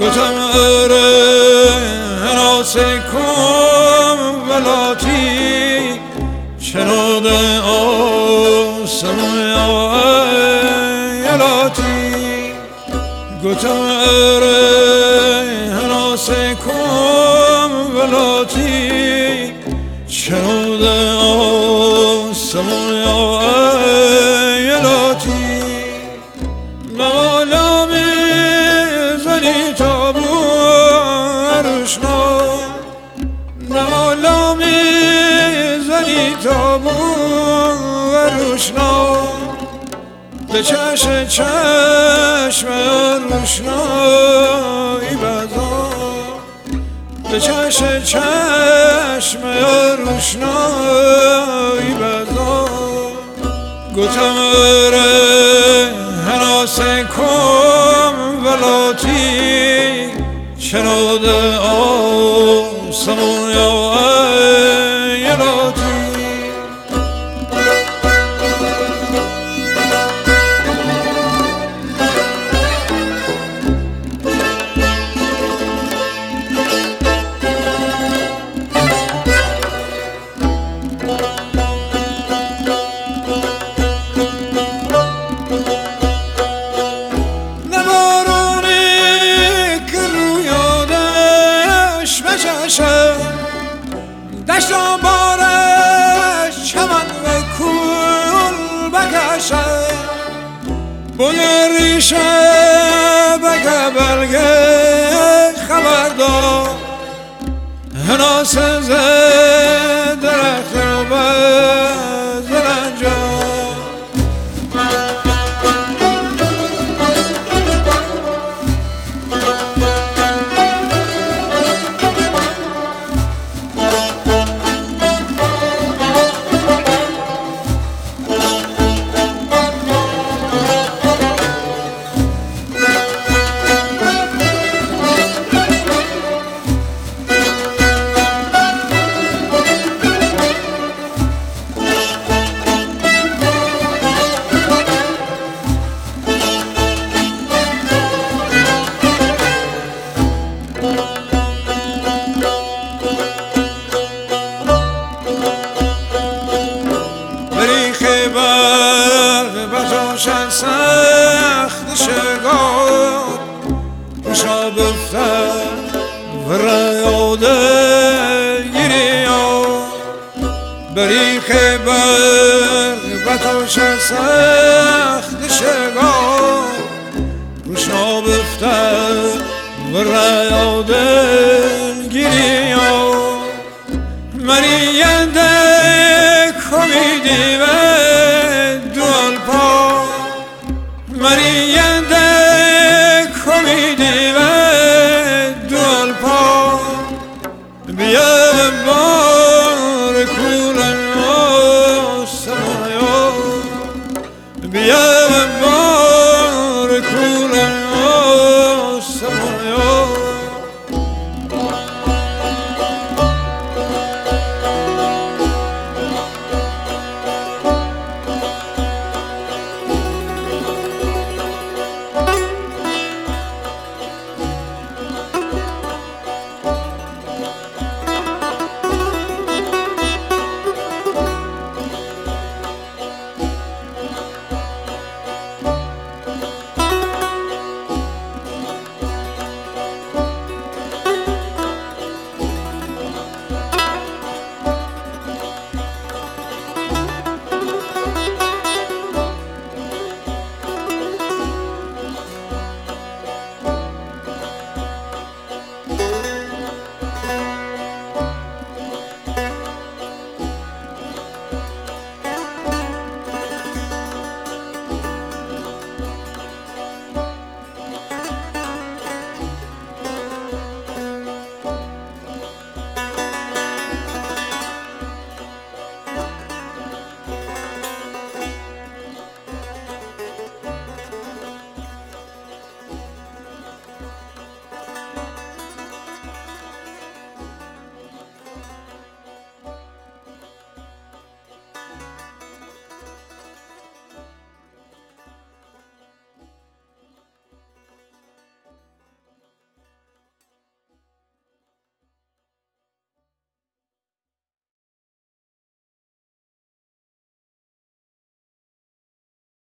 گفتم اره حناسه کن ولاتی شنوده آسمون یلاتی گفتم اره حناسه کن ولاتی شنوده آسمون یلاتی مولا میزنی تابون روشنا مولا میزنی تابون روشنا به چشم روشنایی بزا به چشم روشنایی بزا گفتم اره حناسه کن ولاتی شنوده آسمون یلاتی دشت و بارش چمن و کول بکشه بوی ریشه بگه بلگه خبردار حناسه زد درخت رو بزرنجا بتوشن سخت شگار روشا بفتن و ریاده گیری ها بری خیبر بتوشن سخت شگار روشا بفتن و ریاده